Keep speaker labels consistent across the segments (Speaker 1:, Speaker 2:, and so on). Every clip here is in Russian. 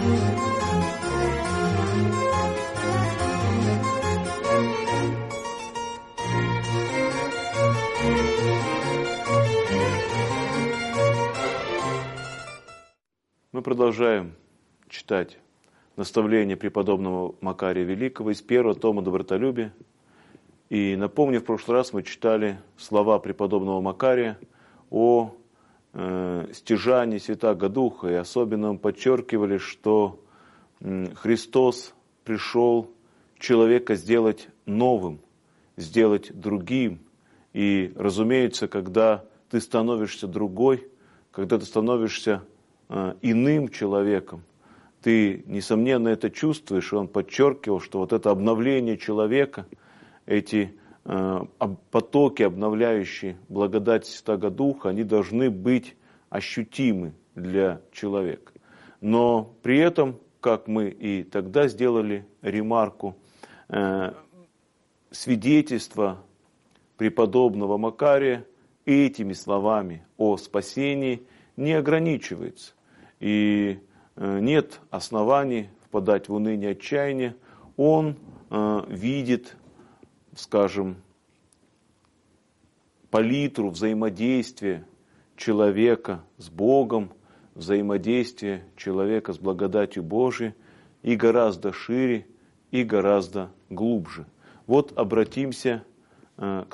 Speaker 1: Мы продолжаем читать наставления преподобного Макария Великого из первого тома «Добротолюбие». И напомню, в прошлый раз мы читали слова преподобного Макария о стяжании Святаго Духа, и особенно мы подчеркивали, что Христос пришел человека сделать новым, сделать другим. И, разумеется, когда ты становишься другой, когда ты становишься иным человеком, ты, несомненно, это чувствуешь, и он подчеркивал, что вот это обновление человека, эти потоки, обновляющие благодать Святаго Духа, они должны быть ощутимы для человека. Но при этом, как мы и тогда сделали ремарку, свидетельство преподобного Макария этими словами о спасении не ограничивается. И нет оснований впадать в уныние, отчаяние. Он видит, скажем, палитру взаимодействия человека с Богом, взаимодействия человека с благодатью Божией и гораздо шире, и гораздо глубже. Вот обратимся к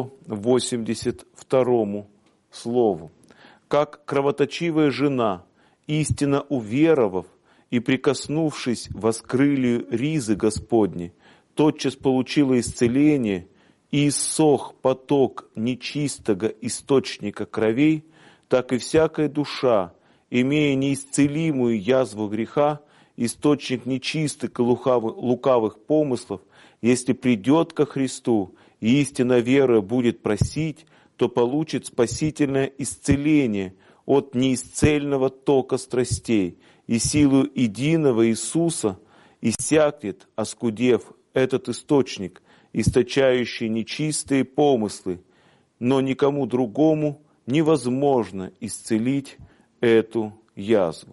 Speaker 1: 182 слову. «Как кровоточивая жена, истинно уверовав и прикоснувшись воскрылью ризы Господни, тотчас получила исцеление, и иссох поток нечистого источника кровей, так и всякая душа, имея неисцелимую язву греха, источник нечистых и лукавых помыслов, если придет ко Христу и истинно веруя будет просить, то получит спасительное исцеление от неисцельного тока страстей, и силу единого Иисуса иссякнет, оскудев этот источник, источающий нечистые помыслы, но никому другому невозможно исцелить эту язву».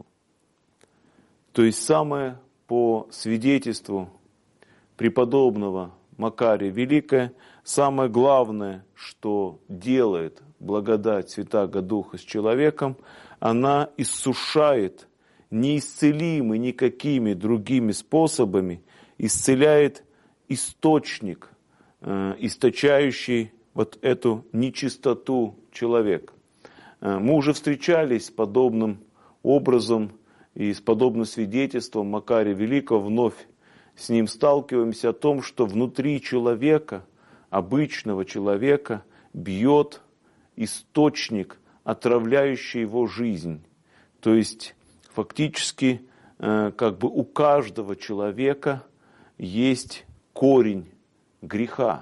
Speaker 1: То есть самое по свидетельству преподобного Макария Великого, самое главное, что делает благодать Святаго Духа с человеком, она иссушает неисцелимый никакими другими способами, исцеляет источник, источающий вот эту нечистоту человека. Мы уже встречались с подобным образом и с подобным свидетельством Макария Великого, вновь с ним сталкиваемся о том, что внутри человека, обычного человека, бьет источник, отравляющий его жизнь. То есть фактически как бы у каждого человека есть корень греха.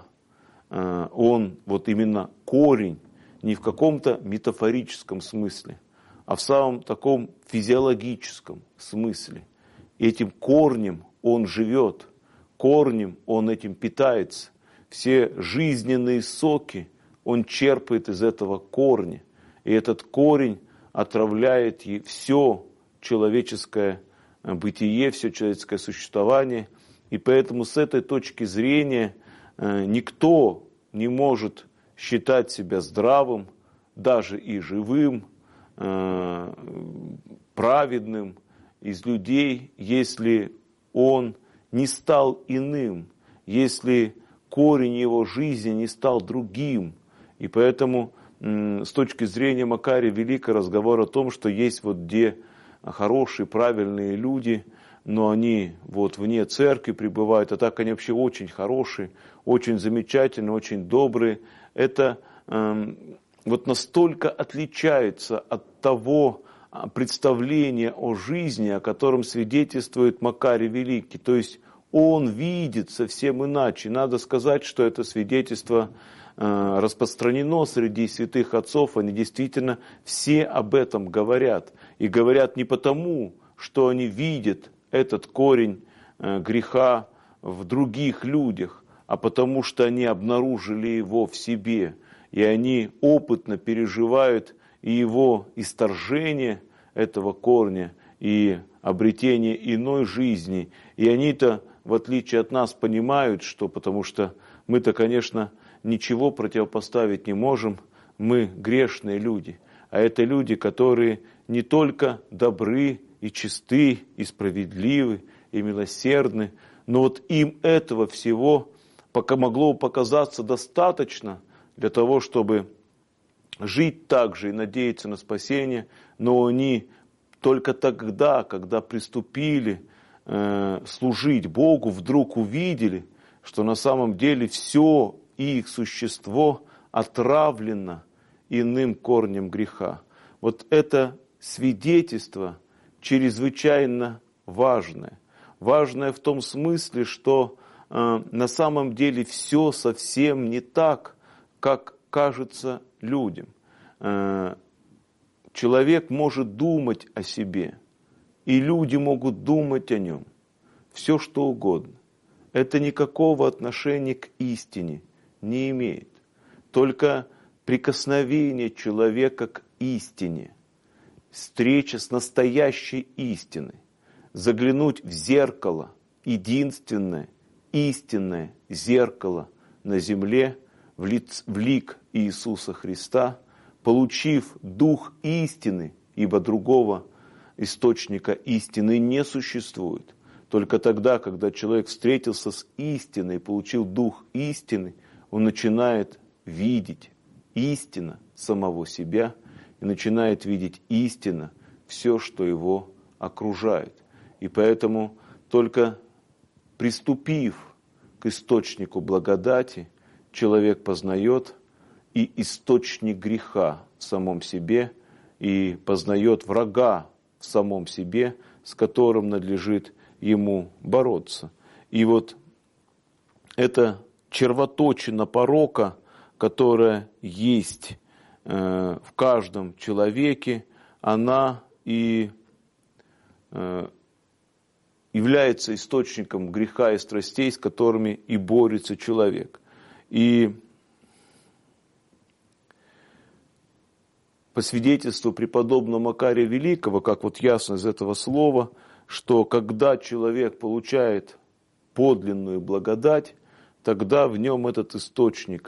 Speaker 1: Он, вот именно корень, не в каком-то метафорическом смысле, а в самом таком физиологическом смысле. Этим корнем он живет, корнем он этим питается. Все жизненные соки он черпает из этого корня. И этот корень отравляет все человеческое бытие, все человеческое существование. И поэтому с этой точки зрения никто не может считать себя здравым, даже и живым, праведным из людей, если он не стал иным, если корень его жизни не стал другим. И поэтому с точки зрения Макария Великого разговор о том, что есть вот где хорошие, правильные люди, но они вот вне церкви пребывают, а так они вообще очень хорошие, очень замечательные, очень добрые. Это вот настолько отличается от того представления о жизни, о котором свидетельствует Макарий Великий. То есть он видит совсем иначе. Надо сказать, что это свидетельство распространено среди святых отцов, они действительно все об этом говорят. И говорят не потому, что они видят этот корень греха в других людях, а потому что они обнаружили его в себе. И они опытно переживают и его исторжение этого корня, и обретение иной жизни. И они-то, в отличие от нас, понимают, что, потому что мы-то, конечно, ничего противопоставить не можем, мы грешные люди. А это люди, которые не только добры и чисты, и справедливы, и милосердны, но вот им этого всего пока могло показаться достаточно для того, чтобы жить так же и надеяться на спасение, но они только тогда, когда приступили служить Богу, вдруг увидели, что на самом деле все их существо отравлено иным корнем греха. Вот это свидетельство чрезвычайно важное. Важное в том смысле, что на самом деле все совсем не так, как кажется людям. Человек может думать о себе, и люди могут думать о нем. Все что угодно. Это никакого отношения к истине не имеет. Только прикосновение человека к истине, встреча с настоящей истиной, заглянуть в зеркало, единственное, истинное зеркало на земле, в лик Иисуса Христа, получив дух истины, ибо другого источника истины не существует. Только тогда, когда человек встретился с истиной, получил дух истины, он начинает видеть истинно самого себя и начинает видеть истинно все, что его окружает. И поэтому только приступив к источнику благодати, человек познает и источник греха в самом себе, и познает врага в самом себе, с которым надлежит ему бороться. И вот эта червоточина порока, которая есть в каждом человеке, она и является источником греха и страстей, с которыми и борется человек. И по свидетельству преподобного Макария Великого, как вот ясно из этого слова, что когда человек получает подлинную благодать, тогда в нем этот источник,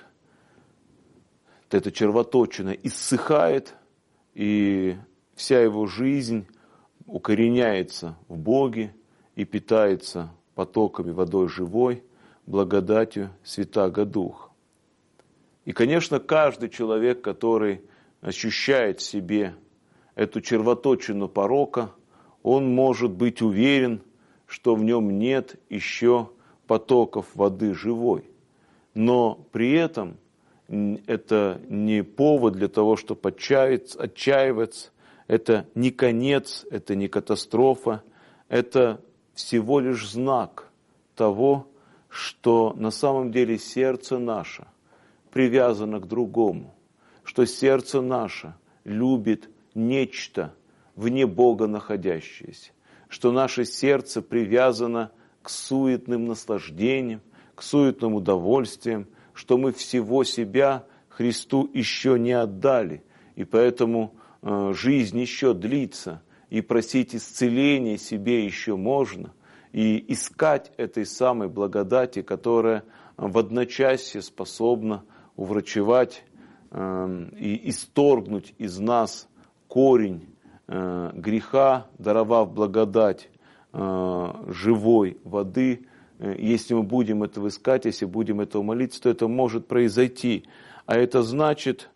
Speaker 1: эта червоточина иссыхает, и вся его жизнь укореняется в Боге и питается потоками водой живой, благодатью Святаго Духа. И, конечно, каждый человек, который ощущает в себе эту червоточину порока, он может быть уверен, что в нем нет еще потоков воды живой. Но при этом это не повод для того, чтобы отчаиваться, это не конец, это не катастрофа, это всего лишь знак того, что на самом деле сердце наше привязано к другому, что сердце наше любит нечто вне Бога находящееся, что наше сердце привязано к суетным наслаждениям, к суетным удовольствиям, что мы всего себя Христу еще не отдали, и поэтому жизнь еще длится, и просить исцеления себе еще можно, и искать этой самой благодати, которая в одночасье способна уврачевать и исторгнуть из нас корень греха, даровав благодать живой воды. Если мы будем этого искать, если будем этого молиться, то это может произойти. А это значит,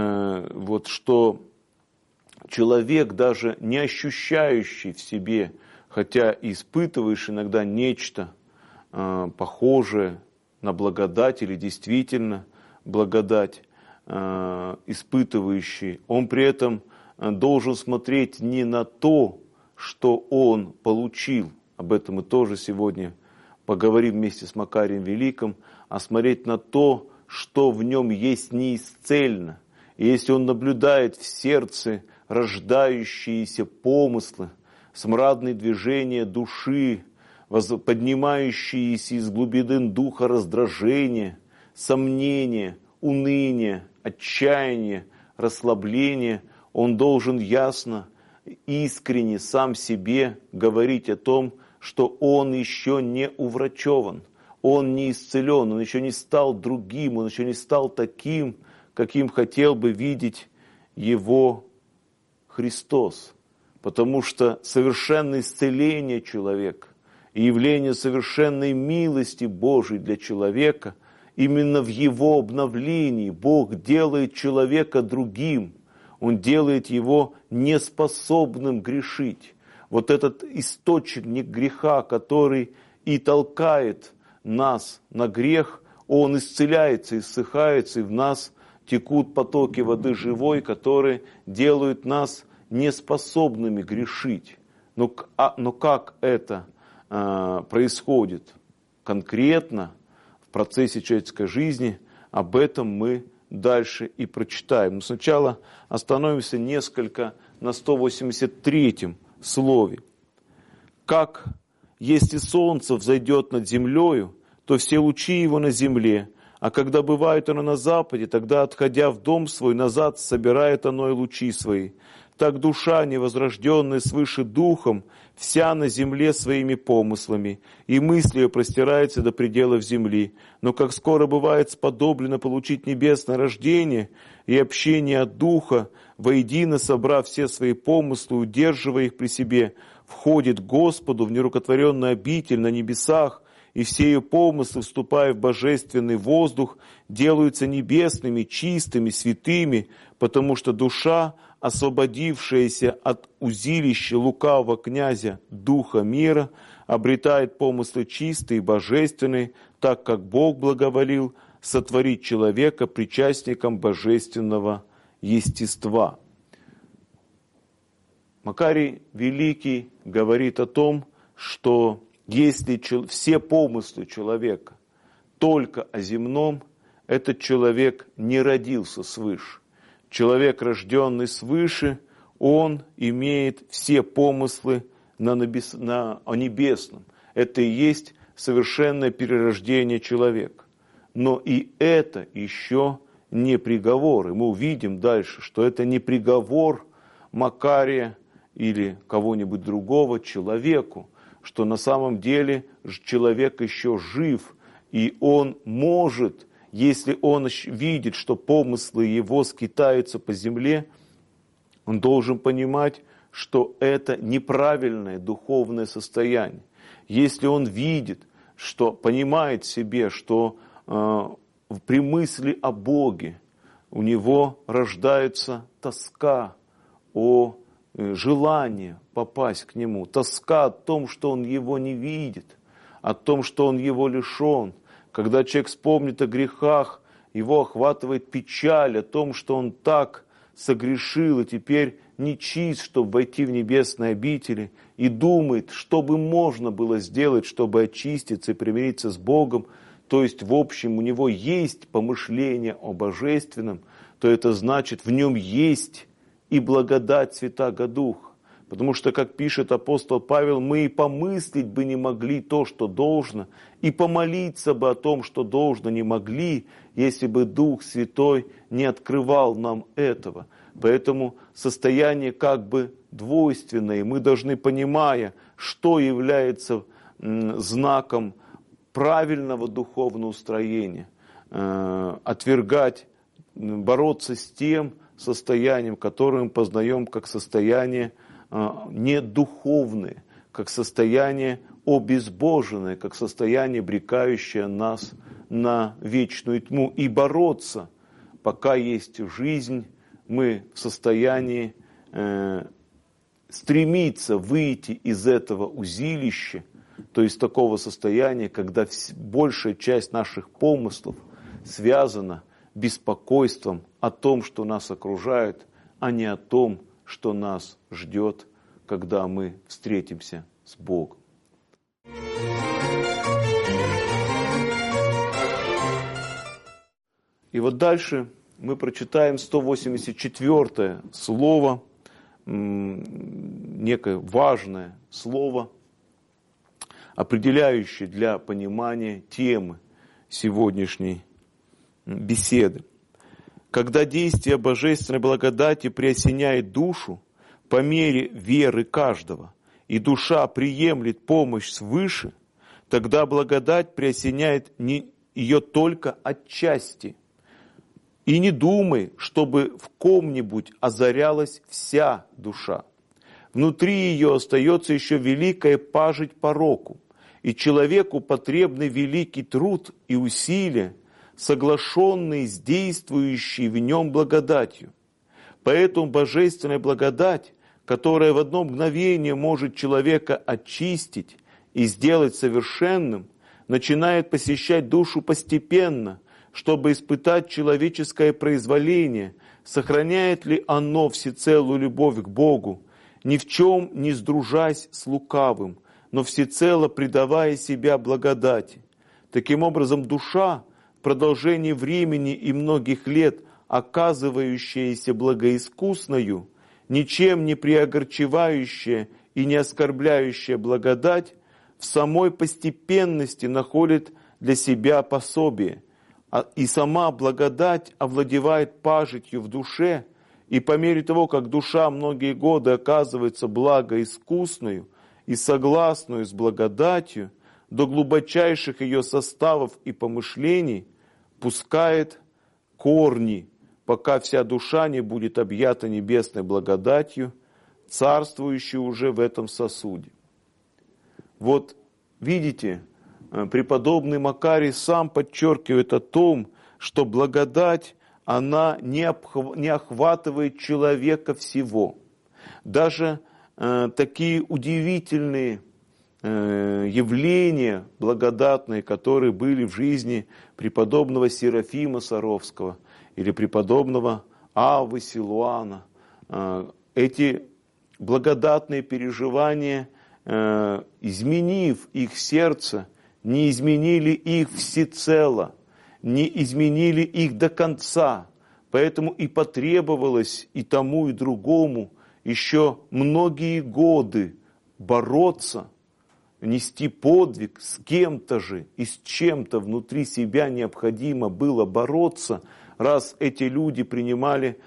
Speaker 1: что человек, даже не ощущающий в себе, хотя и испытываешь иногда нечто похожее на благодать или действительно благодать, испытывающий, он при этом должен смотреть не на то, что он получил, об этом мы тоже сегодня поговорим вместе с Макарием Великим, а смотреть на то, что в нем есть неисцельно. И если он наблюдает в сердце рождающиеся помыслы, смрадные движения души, поднимающиеся из глубины духа раздражения, сомнения, уныние, отчаяние, расслабление, он должен ясно искренне сам себе говорить о том, что он еще не уврачеван, он не исцелен, он еще не стал другим, он еще не стал таким, каким хотел бы видеть его Христос. Потому что совершенное исцеление человека и явление совершенной милости Божией для человека, именно в его обновлении Бог делает человека другим, Он делает его неспособным грешить. Вот этот источник греха, который и толкает нас на грех, он исцеляется, иссыхается, и в нас текут потоки воды живой, которые делают нас неспособными грешить. Но как это происходит конкретно в процессе человеческой жизни, об этом мы дальше и прочитаем. Но сначала остановимся несколько на 183-м слове. «Как, если солнце взойдет над землею, то все лучи его на земле, а когда бывает оно на западе, тогда, отходя в дом свой, назад собирает оно и лучи свои. Так душа, невозрожденная свыше духом, вся на земле своими помыслами, и мысль ее простирается до пределов земли. Но как скоро бывает сподоблено получить небесное рождение и общение от духа, воедино собрав все свои помыслы, удерживая их при себе, входит к Господу в нерукотворенную обитель на небесах, и все ее помыслы, вступая в божественный воздух, делаются небесными, чистыми, святыми, потому что душа, освободившаяся от узилища лукавого князя духа мира, обретает помыслы чистые и божественные, так как Бог благоволил сотворить человека причастником божественного естества». Макарий Великий говорит о том, что если все помыслы человека только о земном, этот человек не родился свыше. Человек, рожденный свыше, он имеет все помыслы о небесном. Это и есть совершенное перерождение человека. Но и это еще не приговор. И мы увидим дальше, что это не приговор Макария или кого-нибудь другого человеку, что на самом деле человек еще жив, и он может, если он видит, что помыслы его скитаются по земле, он должен понимать, что это неправильное духовное состояние. Если он видит, что понимает себе, что при мысли о Боге у него рождается тоска о желании попасть к Нему, тоска о том, что он его не видит, о том, что он его лишен. Когда человек вспомнит о грехах, его охватывает печаль о том, что он так согрешил и теперь нечист, чтобы войти в небесные обители, и думает, что бы можно было сделать, чтобы очиститься и примириться с Богом, то есть в общем у него есть помышление о божественном, то это значит, в нем есть и благодать Святаго Духа. Потому что, как пишет апостол Павел, мы и помыслить бы не могли то, что должно, и помолиться бы о том, что должно, не могли, если бы Дух Святой не открывал нам этого. Поэтому состояние как бы двойственное. Мы должны, понимая, что является знаком правильного духовного устроения, отвергать, бороться с тем состоянием, которое мы познаем как состояние не духовное, как состояние обезбоженное, как состояние, обрекающее нас на вечную тьму. И бороться, пока есть жизнь, мы в состоянии стремиться выйти из этого узилища, то есть такого состояния, когда большая часть наших помыслов связана беспокойством о том, что нас окружает, а не о том, что нас ждет, когда мы встретимся с Богом. И вот дальше мы прочитаем 184-е слово, некое важное слово, определяющее для понимания темы сегодняшней беседы. Когда действие божественной благодати преосеняет душу, по мере веры каждого, и душа приемлет помощь свыше, тогда благодать преосеняет ее только отчасти. И не думай, чтобы в ком-нибудь озарялась вся душа. Внутри ее остается еще великая пажить пороку, и человеку потребны великий труд и усилия, соглашенные с действующей в нем благодатью. Поэтому божественная благодать, которая в одно мгновение может человека очистить и сделать совершенным, начинает посещать душу постепенно, чтобы испытать человеческое произволение, сохраняет ли оно всецелую любовь к Богу, ни в чем не сдружась с лукавым, но всецело предавая себя благодати. Таким образом, душа в продолжении времени и многих лет, оказывающаяся благоискусною, ничем не приогорчевающая и не оскорбляющая благодать, в самой постепенности находит для себя пособие, и сама благодать овладевает пажитью в душе, и по мере того, как душа многие годы оказывается благоискусною и согласную с благодатью, до глубочайших ее составов и помышлений пускает корни, пока вся душа не будет объята небесной благодатью, царствующей уже в этом сосуде. Вот видите, преподобный Макарий сам подчеркивает о том, что благодать, она не охватывает человека всего. Даже такие удивительные явления благодатные, которые были в жизни преподобного Серафима Саровского или преподобного Аввы Силуана, эти благодатные переживания, изменив их сердце, не изменили их всецело, не изменили их до конца. Поэтому и потребовалось и тому, и другому еще многие годы бороться, нести подвиг с кем-то же и с чем-то внутри себя необходимо было бороться, раз эти люди принимали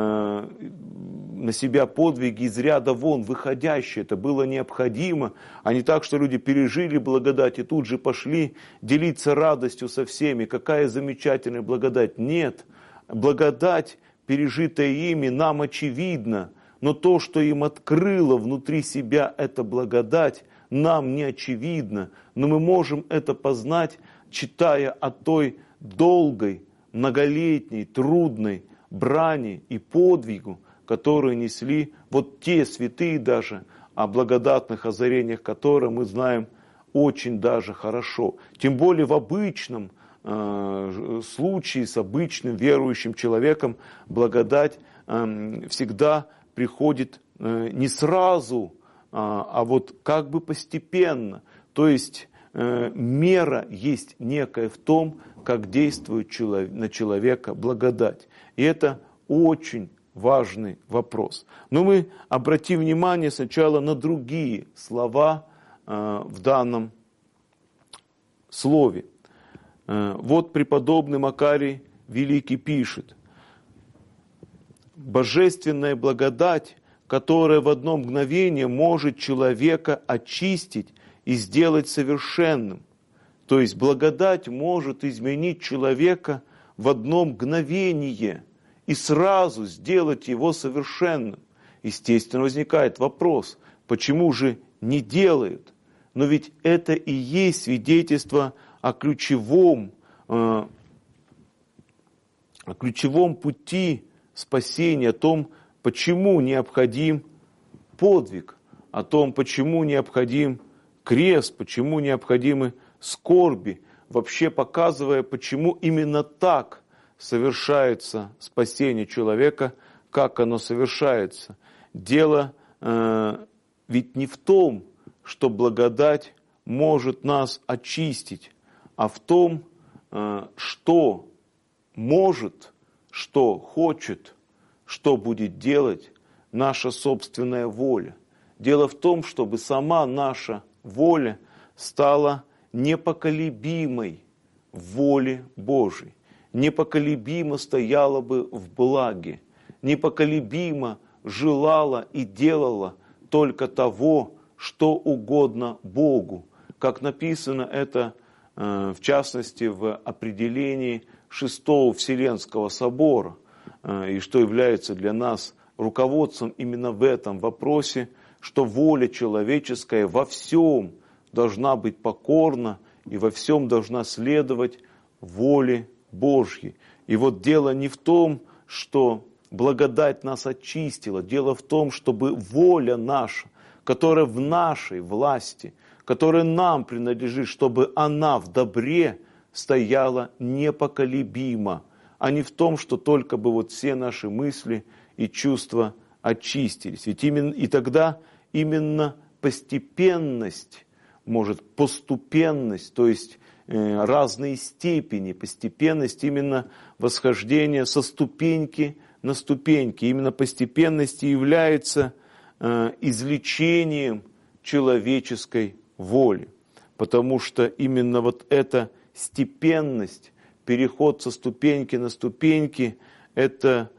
Speaker 1: на себя подвиги из ряда вон выходящие. Это было необходимо, а не так, что люди пережили благодать и тут же пошли делиться радостью со всеми. Какая замечательная благодать. Нет, благодать, пережитая ими, нам очевидна, но то, что им открыло внутри себя эта благодать, нам не очевидно. Но мы можем это познать, читая о той долгой, многолетней, трудной брани и подвигу, которые несли вот те святые даже, о благодатных озарениях которых мы знаем очень даже хорошо. Тем более в обычном случае с обычным верующим человеком благодать всегда приходит не сразу, а вот как бы постепенно. То есть мера есть некая в том, как действует на человека благодать. И это очень важный вопрос. Но мы обратим внимание сначала на другие слова в данном слове. Вот преподобный Макарий Великий пишет: «Божественная благодать, которая в одно мгновение может человека очистить и сделать совершенным». То есть благодать может изменить человека в одно мгновение и сразу сделать его совершенным. Естественно, возникает вопрос, почему же не делают? Но ведь это и есть свидетельство о ключевом пути спасения, о том, почему необходим подвиг, о том, почему необходим крест, почему необходимы скорби, вообще показывая, почему именно так совершается спасение человека, как оно совершается. Дело ведь не в том, что благодать может нас очистить, а в том, что может, что хочет, что будет делать наша собственная воля. Дело в том, чтобы сама наша воля стала непоколебимой в воле Божией, непоколебимо стояла бы в благе, непоколебимо желала и делала только того, что угодно Богу. Как написано это, в частности, в определении Шестого Вселенского Собора, и что является для нас руководством именно в этом вопросе, что воля человеческая во всем должна быть покорна и во всем должна следовать воле Божьей. И вот дело не в том, что благодать нас очистила, дело в том, чтобы воля наша, которая в нашей власти, которая нам принадлежит, чтобы она в добре стояла непоколебимо, а не в том, что только бы вот все наши мысли и чувства очистились. Ведь именно, и тогда именно постепенность, может, поступенность, то есть разные степени, постепенность, именно восхождение со ступеньки на ступеньки. Именно постепенность и является излечением человеческой воли. Потому что именно вот эта степенность, переход со ступеньки на ступеньки, это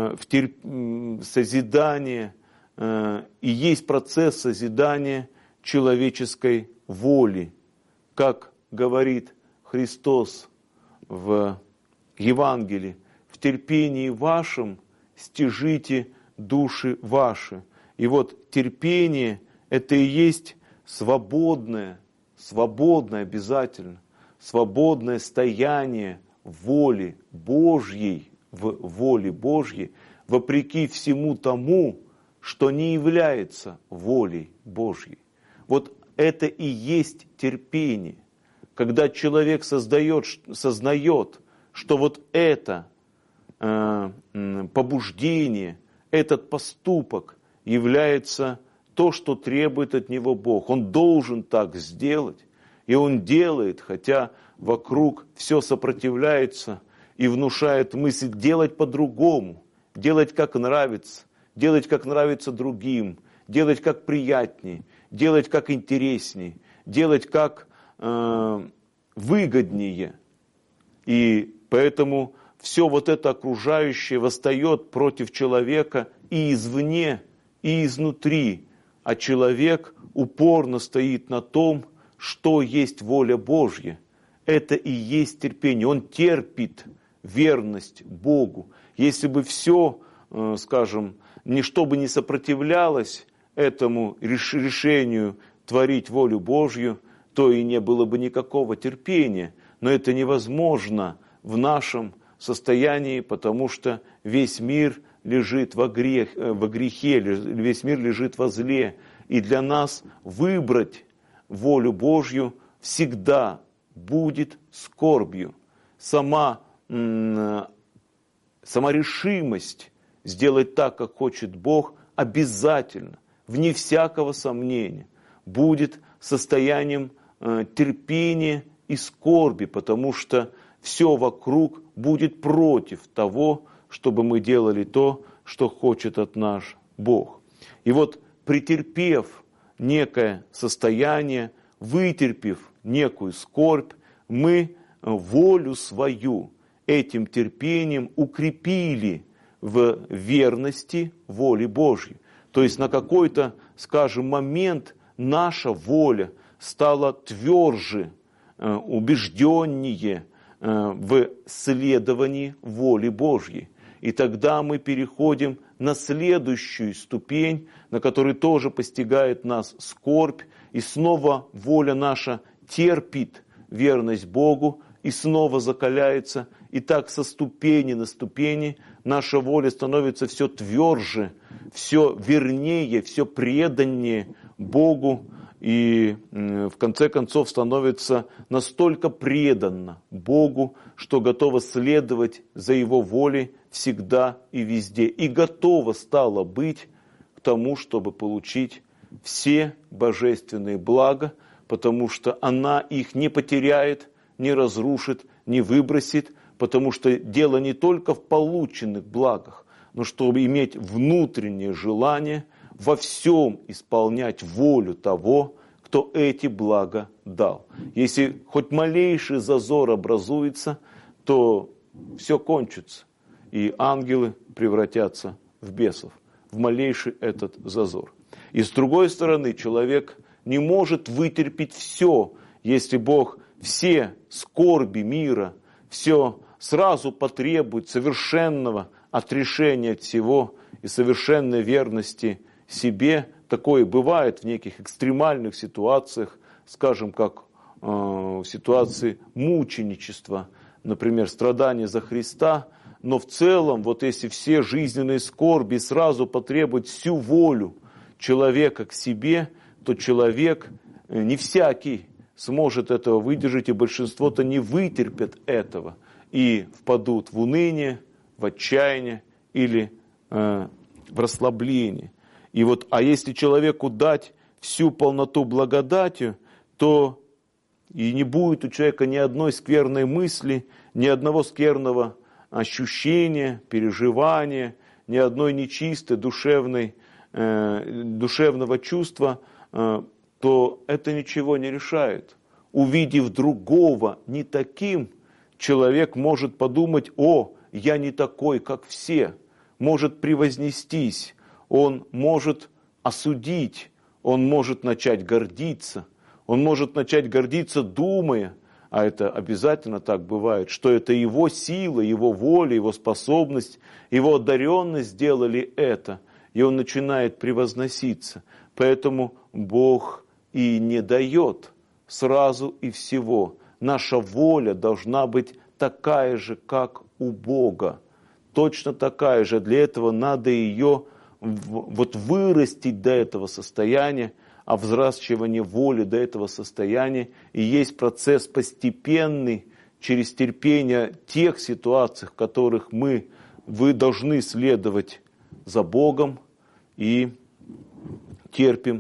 Speaker 1: созидание и есть процесс созидания человеческой воли. Как говорит Христос в Евангелии: в терпении вашем стяжите души ваши. И вот терпение – это и есть свободное обязательно, свободное стояние воли Божьей, в воле Божьей, вопреки всему тому, что не является волей Божьей. Вот это и есть терпение. Когда человек сознает, что вот это побуждение, этот поступок является то, что требует от него Бог. Он должен так сделать, и он делает, хотя вокруг все сопротивляется и внушает мысль делать по-другому, делать как нравится другим, делать как приятнее, делать как интереснее, делать как выгоднее. И поэтому все вот это окружающее восстает против человека и извне, и изнутри. А человек упорно стоит на том, что есть воля Божья. Это и есть терпение. Он терпит верность Богу. Если бы все, скажем, ничто бы не сопротивлялось этому решению творить волю Божью, то и не было бы никакого терпения. Но это невозможно в нашем состоянии, потому что весь мир лежит во грехе, весь мир лежит во зле. И для нас выбрать волю Божью всегда будет скорбью. Сама решимость сделать так, как хочет Бог, обязательно, вне всякого сомнения, будет состоянием терпения и скорби, потому что все вокруг будет против того, чтобы мы делали то, что хочет от нас Бог. И вот претерпев некое состояние, вытерпев некую скорбь, мы волю свою этим терпением укрепили в верности воле Божьей. То есть на какой-то, скажем, момент наша воля стала тверже, убежденнее в следовании воли Божьей. И тогда мы переходим на следующую ступень, на которой тоже постигает нас скорбь, и снова воля наша терпит верность Богу, и снова закаляется, и так со ступени на ступени наша воля становится все тверже, все вернее, все преданнее Богу, и в конце концов становится настолько преданна Богу, что готова следовать за Его волей всегда и везде. И готова стала быть к тому, чтобы получить все божественные блага, потому что она их не потеряет, не разрушит, не выбросит, потому что дело не только в полученных благах, но чтобы иметь внутреннее желание во всем исполнять волю того, кто эти блага дал. Если хоть малейший зазор образуется, то все кончится, и ангелы превратятся в бесов. в малейший этот зазор. И с другой стороны, человек не может вытерпеть все, если Бог все скорби мира, все сразу потребует совершенного отрешения от всего и совершенной верности себе. Такое бывает в неких экстремальных ситуациях, скажем, как в ситуации мученичества, например, страдания за Христа. Но в целом, вот если все жизненные скорби сразу потребуют всю волю человека к себе, то человек, не всякий, сможет этого выдержать, и большинство-то не вытерпят этого и впадут в уныние, в отчаяние или в расслабление. И вот, а если человеку дать всю полноту благодатью, то и не будет у человека ни одной скверной мысли, ни одного скверного ощущения, переживания, ни одной нечистой душевного чувства, то это ничего не решает. Увидев другого не таким, человек может подумать: о, я не такой, как все, может превознестись, он может осудить, он может начать гордиться, думая, а это обязательно так бывает, что это его сила, его воля, его способность, его одаренность сделали это, и он начинает превозноситься. Поэтому Бог и не дает сразу и всего. Наша воля должна быть такая же, как у Бога. Точно такая же. Для этого надо ее вырастить до этого состояния, а взращивание воли до этого состояния и есть процесс постепенный через терпение тех ситуаций, в которых вы должны следовать за Богом и терпим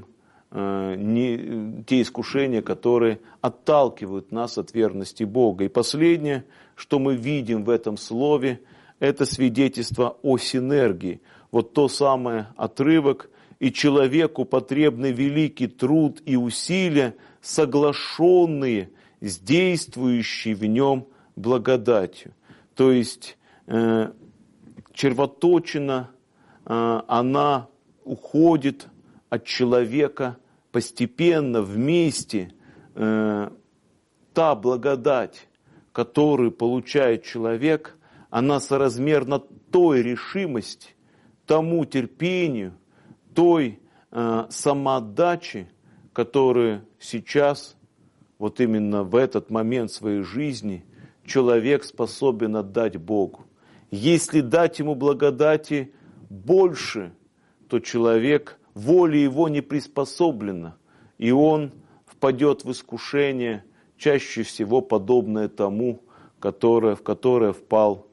Speaker 1: те искушения, которые отталкивают нас от верности Бога. И последнее, что мы видим в этом слове, это свидетельство о синергии. Вот то самое отрывок: «И человеку потребны великий труд и усилия, соглашенные с действующей в нем благодатью». То есть червоточина, она уходит от человека постепенно, вместе. Та благодать, которую получает человек, она соразмерна той решимости, тому терпению, той самоотдаче, которую сейчас, вот именно в этот момент своей жизни, человек способен отдать Богу. Если дать ему благодати больше, то человек, воля его не приспособлена, и он впадет в искушение, чаще всего подобное тому, в которое впал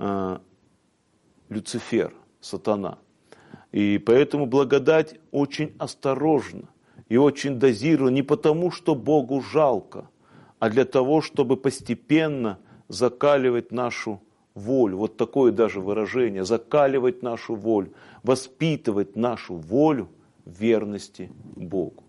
Speaker 1: Люцифер, сатана. И поэтому благодать очень осторожна и очень дозирована, не потому, что Богу жалко, а для того, чтобы постепенно закаливать нашу волю. Вот такое даже выражение: закаливать нашу волю, воспитывать нашу волю в верности Богу.